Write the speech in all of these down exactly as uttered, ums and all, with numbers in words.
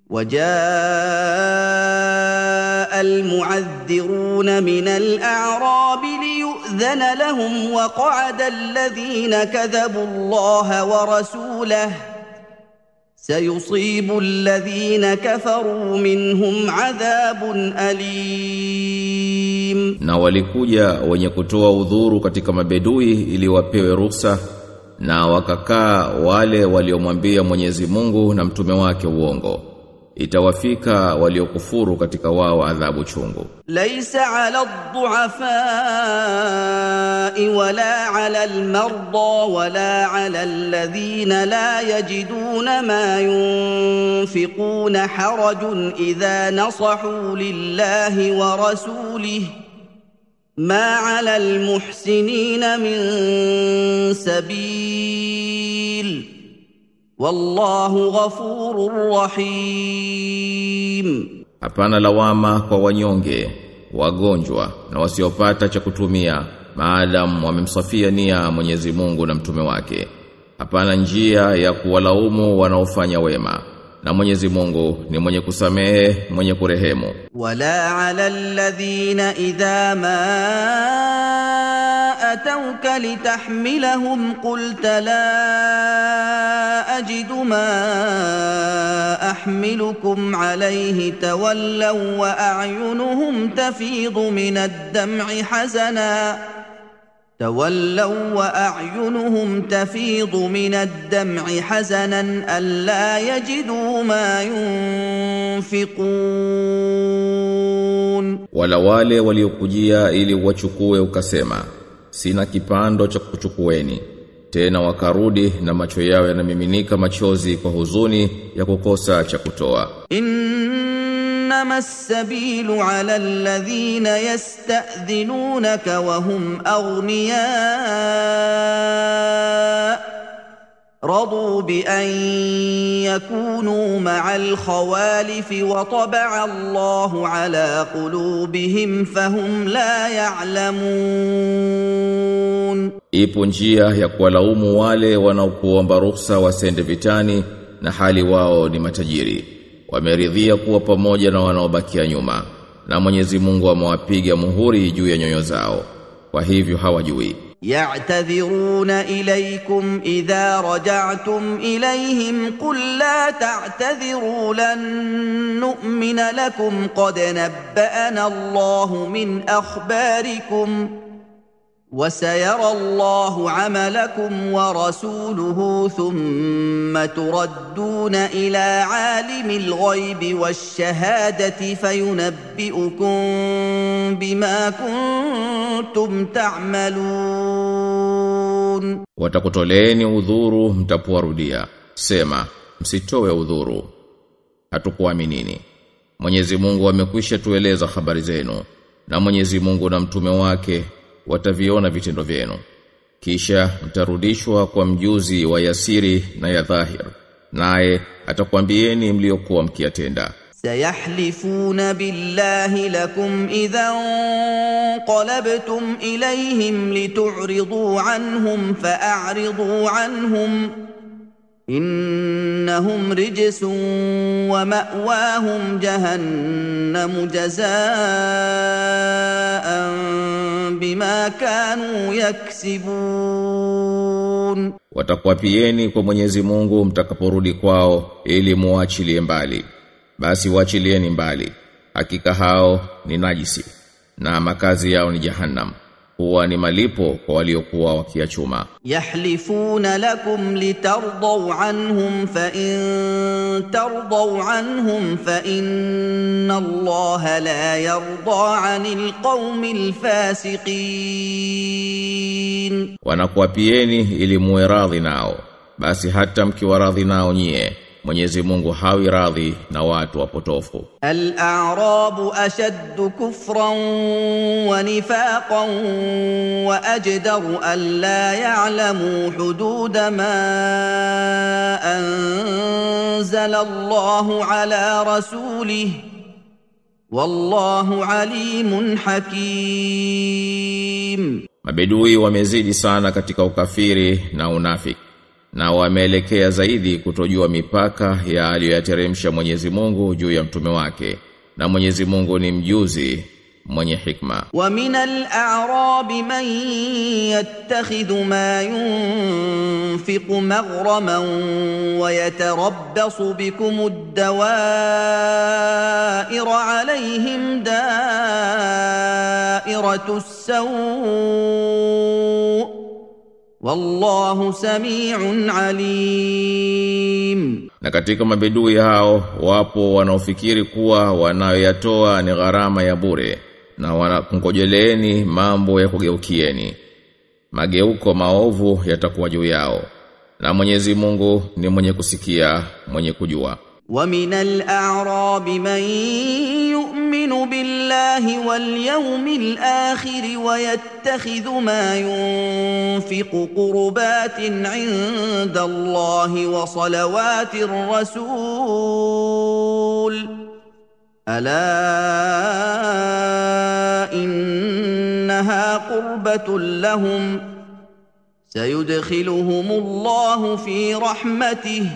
وجاء المعذرون من الأعراب ليؤذن لهم وقعد الذين كذبوا الله ورسوله سيصيب الذين كفروا منهم عذاب أليم. Na walikuja wenye kutoa udhuru katika mabedui ili wapewe ruhusa, na wakakaa wale waliomwambia Mwenyezi Mungu na mtume wake uongo. Itawafika waliokufuru katika wao adhabu chungu. Laysa 'ala ad-du'afa wala 'ala al-marda wala 'ala alladhina la yajiduna ma yunfiquna harajun idha nasahu lillahi wa rasulihi ma 'ala al-muhsinina min sabil wallahu ghafurur rahim. Hapana lawama kwa wanyonge, wagonjwa na wasiopata cha kutumia maadam wamemsafia nia Mwenyezi Mungu na mtume wake. Hapana njia ya kuwalaumu wanaofanya wema, na Mwenyezi Mungu ni mwenye kusamehe, mwenye kurehemu. Wala 'ala alladhina idha ma أتوك لتحملهم قلت لا أجد ما أحملكم عليه تولوا وأعينهم تفيض من الدمع حزنا تولوا وأعينهم تفيض من الدمع حزنا ألا يجدوا ما ينفقون. Wala wale waliokujia ili wachukue ukasema sina kipando cha kuchukueni, tena wakarudi na macho yao yanamiminika machozi kwa huzuni ya kukosa cha kutoa. إنما السبيل على الذين يستأذنونك وهم أغنياء رضوا بأن يكونوا مع الخوالف وطبع الله على قلوبهم فهم لا يعلمون. Ipo njia ya kuwalaumu wale wanaokuomba ruhusa wasende vitani na hali wao ni matajiri. Wameridhia kuwa pamoja na wanaobakia nyuma, na Mwenyezi Mungu amewapiga muhuri juu ya nyoyo zao, kwa hivyo hawajui. يعتذرون إليكم إذا رجعتم إليهم قل لا تعتذروا لن نؤمن لكم قد نبأنا الله من أخباركم وسيرى الله عملكم ورسوله ثم تردون إلى عالم الغيب والشهادة فينبئكم بما كنتم تعملون. Watakutoleeni udhuru mtapowarudia, sema msitoe udhuru, hatukuaminini. Mwenyezi Mungu amekwisha tueleza habari zenu, na Mwenyezi Mungu na mtume wake wataviona vitendo vyenu, kisha mtarudishwa kwa mjuzi wa yasiri na ya dhahir, naye atakwambieni mliokuwa mkiyatenda. سيحلفون بالله لكم إذا انقلبتم إليهم لتعرضوا عنهم فأعرضوا عنهم إنهم رجس ومأواهم جهنم جزاء بما كانوا يكسبون. Watakuapieni kwa Mwenyezi Mungu mtakaporudi kwao ili muachilie mbali, basi waachilieni mbali, hakika hao ni najisi na makazi yao ni jahannam, huwa ni malipo kwa waliokuwa wakiachuma. Yahlifuna lakum litardaw anhum fa in tardaw anhum fa inna Allaha la yarda 'anil qaumil fasiqin. Wanakuapieni ili muwe radhi nao, basi hata mkiwa radhi nao nyie, Mwenyezi Mungu hawi radhi na watu wapotofu. Al-a'rabu ashaddu kufran wa nifaqan wa ajdaru an la ya'lamu hududa ma anzala Allahu ala rasulihi wallahu alimun hakim. Mabedui wamezidi sana katika ukafiri na unafiki, na wameelekea zaidi kutojua mipaka ya aliyoyateremsha Mwenyezi Mungu juu ya mtume wake, na Mwenyezi Mungu ni mjuzi mwenye hikma. Wa minal a'rabi man yattakhidhu ma yunfiqu maghraman wa yatarabbasu bikum ad-dawa'ira 'alayhim da'iratu as-saw' wallahu sami'un 'alim. Na katika mabedui hao wapo wanaofikiri kuwa wanayoyatoa ni gharama ya bure, na wanakungojeleeni mambo ya kugeukieni. Mageuko maovu yatakuwa juu yao, na Mwenyezi Mungu ni mwenye kusikia, mwenye kujua. Wa minal a'rabi man yu'minu billahi wal yawmil akhir wa yattakhidhu ma yunfiqu qurbatin 'inda Allahi wa salawatir rasul. ألا إنها قربة لهم سيدخلهم الله في رحمته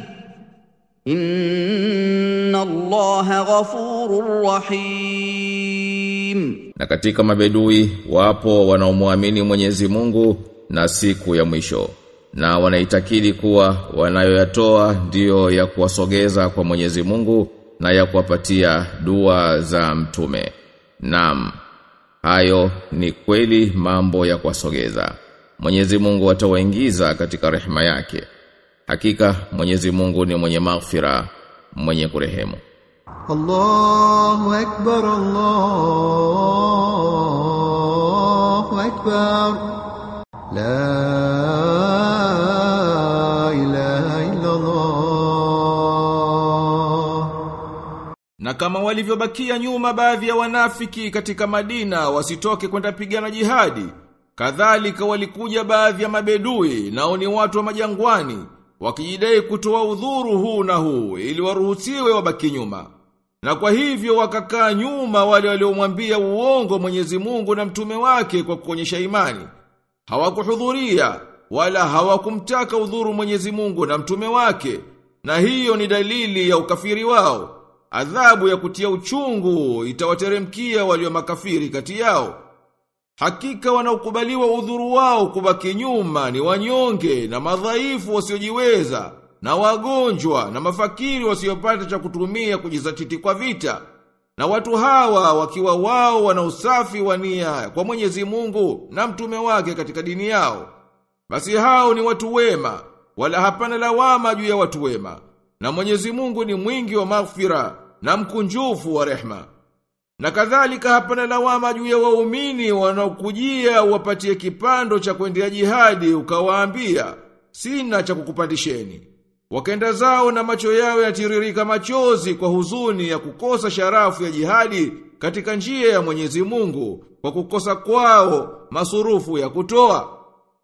إن الله غفور رحيم. Na katika mabedui wapo wanaomwamini Mwenyezi Mungu na siku ya mwisho, na wanaitakidi kuwa wanayoyatoa ndiyo ya kuwasogeza kwa Mwenyezi Mungu na ya kuwapatia dua za mtume. Naam, hayo ni kweli mambo ya kuwasogeza. Mwenyezi Mungu atawaingiza katika rehema yake. Hakika Mwenyezi Mungu ni mwenye maghfira, mwenye kurehemu. Allahu akbar, Allahu akbar. La ilaha illa Allah. Na kama walivyobakia nyuma baadhi ya wanafiki katika Madina wasitoke kwenda pigana jihadi, kadhalika walikuja baadhi ya mabedui, nao ni watu wa majangwani, wakijidai kutoa udhuru huu na huu ili waruhusiwe wabaki nyuma. Na kwa hivyo wakakaa nyuma wale waliomwambia uongo Mwenyezi Mungu na mtume wake kwa kuonyesha imani. Hawakuhudhuria wala hawakumtaka udhuru Mwenyezi Mungu na mtume wake, na hiyo ni dalili ya ukafiri wao. Adhabu ya kutia uchungu itawateremkia walio makafiri kati yao. Hakika wanaokubaliwa udhuru wao kubaki nyuma ni wanyonge na madhaifu wasiojiweza, na wagonjwa na mafakiri wasiopata cha kutumia kujizatiti kwa vita. Na watu hawa wakiwa wao wana usafi wa nia kwa Mwenyezi Mungu na mtume wake katika dini yao, basi hao ni watu wema, wala hapana lawama juu ya watu wema. Na Mwenyezi Mungu ni mwingi wa maghfira na mkunjufu wa rehma. Na kadhalika hapana lawama juu ya waumini wanaokujia wapatie kipando cha kwendea jihadi, ukawaambia sina cha kukupandisheni. Wakenda zao na macho yao yatiririka machozi kwa huzuni ya kukosa sharafu ya jihadi katika njia ya Mwenyezi Mungu, kwa kukosa kwao masurufu ya kutoa.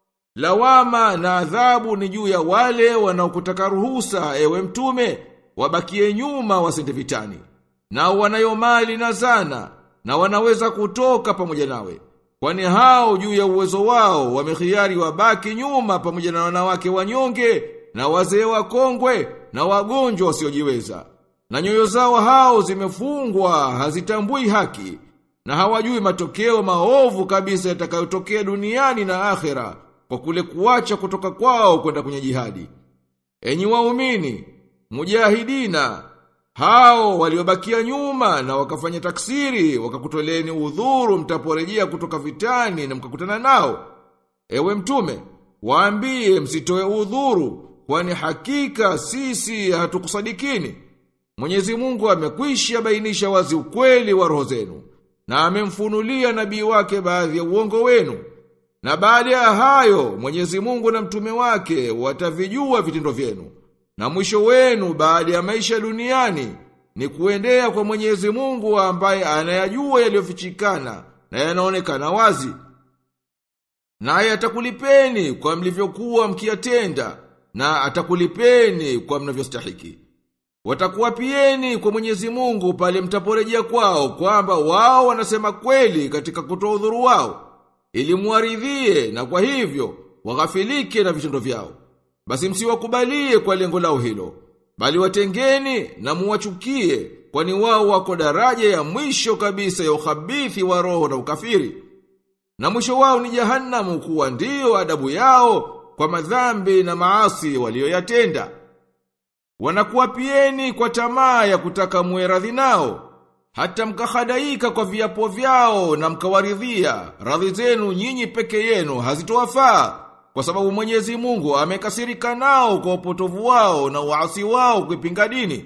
Lawama na adhabu ni juu ya wale wanaokutaka ruhusa, ewe mtume, wabakie nyuma wasende vitani. Na wanayo mali na zana, na wanaweza kutoka pamoja nawe. Kwani hao juu ya uwezo wao wamekhiari wabaki nyuma pamoja na wanawake wanyonge, na wazee wakongwe, na wagonjwa wasiojiweza. Na nyoyo zao hao zimefungwa, hazitambui haki, na hawajui matokeo maovu kabisa yatakayotokea duniani na akhera, kwa kule kuacha kutoka kwao kwenda kwenye jihadi. Enyi waumini, mujahidina, hao waliobakia nyuma na wakafanya taksiri, wakakutoleni udhuru mtaporejea kutoka vitani na mkakutana nao. Ewe mtume, waambie msitoe udhuru, kwani hakika sisi hatukusadikini. Mwenyezi Mungu amekwisha bainisha wazi ukweli wa roho zenu, na amemfunulia nabii wake baadhi ya uongo wenu. Na baada ya hayo Mwenyezi Mungu na mtume wake watavijua vitendo vyenu. Na mwisho wenu baada ya maisha duniani ni kuendea kwa Mwenyezi Mungu ambaye anayajua yaliyofichikana na yanaonekana wazi. Naye atakulipeni kwa mlivyokuwa mkiyatenda, na atakulipeni kwa mnavyostahiki. Watakuwapieni kwa Mwenyezi Mungu pale mtaporejea kwao kwamba wao wanasema kweli katika kutoa udhuru wao, ili muaridhie, na kwa hivyo waghafilike na vitendo vyao. basi msiwakubalie kwa lengo lao hilo, bali watengeni na muwachukie, kwani wao wako daraja ya mwisho kabisa ya ukhabithi wa roho na ukafiri. Na mwisho wao ni Jahannamu, kuwa ndio adabu yao kwa madhambi na maasi walioyatenda. Wanakuwapieni kwa tamaa ya kutaka muwe radhi nao, hata mkahadaika kwa viapo vyao na mkawaridhia. Radhi zenu nyinyi peke yenu hazitowafaa, kwa sababu Mwenyezi Mungu amekasirika nao kwa upotovu wao na uasi wao kuipinga dini.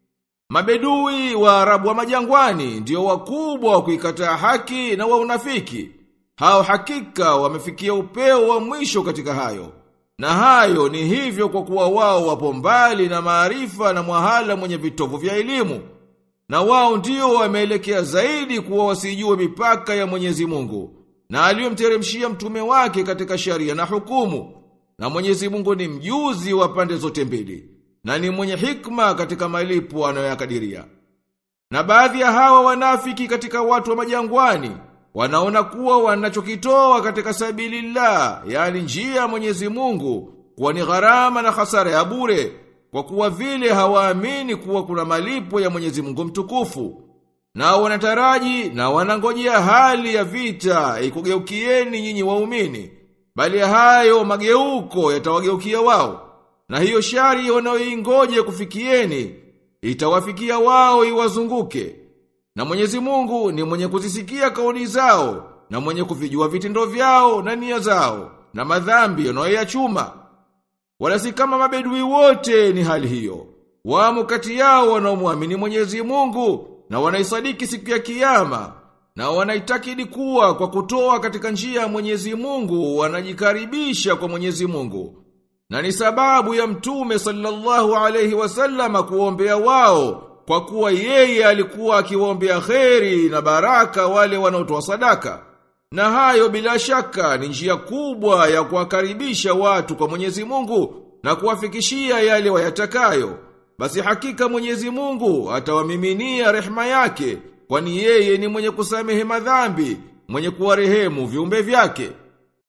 Mabedui wa Arabu wa majangwani ndio wakubwa wa kuikataa haki na wa unafiki. Hao hakika wamefikia upeo wa mwisho katika hayo. Na hayo ni hivyo kwa kuwa wao wapo mbali na maarifa na mwahala mwenye vitovu vya elimu. Na wao ndio wameelekea zaidi kuwa wasijue mipaka ya Mwenyezi Mungu na aliyomteremshia mtume wake katika sharia na hukumu. Na Mwenyezi Mungu ni mjuzi wa pande zote mbili, na ni mwenye hikma katika malipo anayoyakadiria. Na baadhi ya hawa wanafiki katika watu wa majangwani wanaona kuwa wanachokitoa katika sabilillah, yani njia ya Mwenyezi Mungu, kuwa ni gharama na hasara ya bure, kwa kuwa vile hawaamini kuwa kuna malipo ya Mwenyezi Mungu mtukufu. Na wanataraji na wanangojea hali ya vita ikugeukieni nyinyi waumini, bali hayo mageuko yatawageukia wao. Na hiyo shari wanaoingoje kufikieni itawafikia wao iwazunguke. Na Mwenyezi Mungu ni mwenye kuzisikia kauli zao, na mwenye kuvijua vitendo vyao na nia zao, na madhambi wanayoyachuma. Wala si kama mabedui wote ni hali hiyo. Wamo kati yao wanaomwamini Mwenyezi Mungu na wanaisadiki siku ya kiyama, na wanaitakidi kuwa kwa kutoa katika njia ya Mwenyezi Mungu wanajikaribisha kwa Mwenyezi Mungu. Na ni sababu ya Mtume sallallahu alayhi wasallam kuombea wao, kwa kuwa yeye alikuwa akiwaombea kheri na baraka wale wanaotoa sadaka. Na hayo bila shaka ni njia kubwa ya kuwakaribisha watu kwa Mwenyezi Mungu na kuwafikishia yale wayatakayo. Basi hakika Mwenyezi Mungu atawamiminia rehema yake, kwani yeye ni mwenye kusamehe madhambi, mwenye kuwarehemu viumbe vyake.